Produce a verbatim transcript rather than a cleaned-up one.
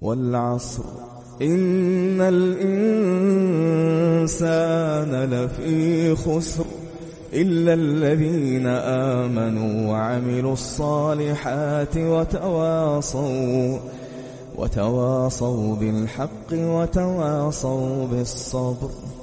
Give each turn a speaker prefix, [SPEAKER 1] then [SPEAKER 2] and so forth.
[SPEAKER 1] والعصر إن الإنسان لفي خسر إلا الذين آمنوا وعملوا الصالحات وتواصوا وتواصوا بالحق وتواصوا بالصبر.